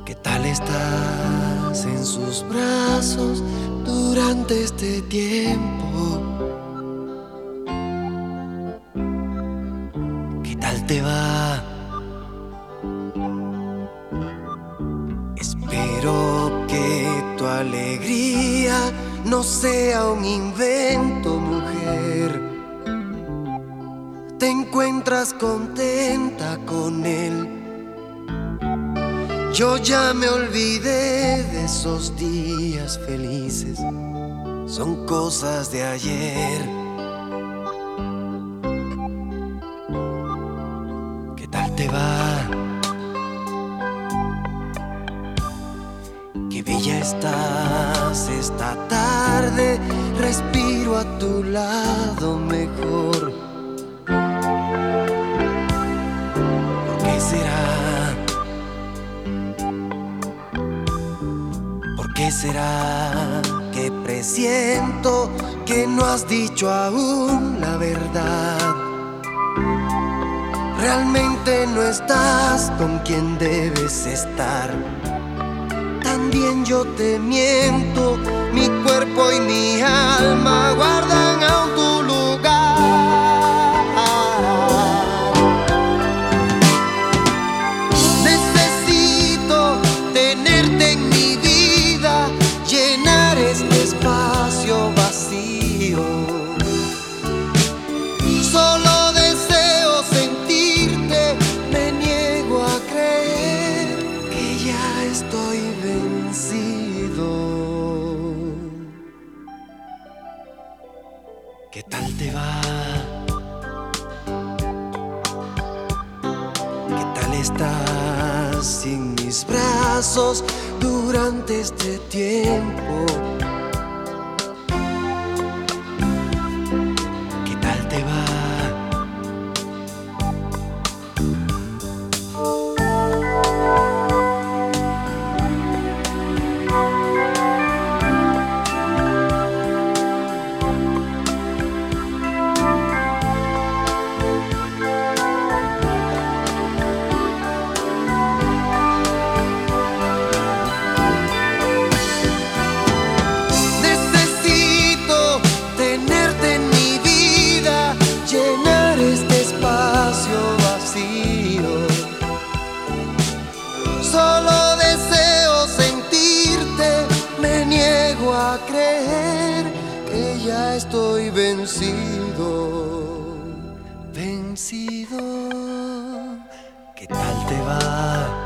¿Qué tal estás en sus brazos durante este tiempo? ¿Qué tal te va? Espero que tu alegría no sea un invento, mujer. Te encuentras contenta con él. Yo ya me olvidé de esos días felices, son cosas de ayer. ¿Qué tal te va? Qué bella estás esta tarde, respiro a tu lado mejor. ¿Por qué será? ¿Por qué será que presiento que no has dicho aún la verdad? Realmente no estás con quien debes estar. También yo te miento, mi cuerpo y mi alma guardan aún tu lugar. Necesito tenerte en mi vida, llenar este espacio vacío. Solo deseo sentirte, me niego a creer que ya estoy vencido. ¿Qué tal te va? ¿Qué tal estás en mis brazos durante este tiempo? ¿Qué tal te va? Solo deseo sentirte, me niego a creer que ya estoy vencido. Vencido. ¿Qué tal te va?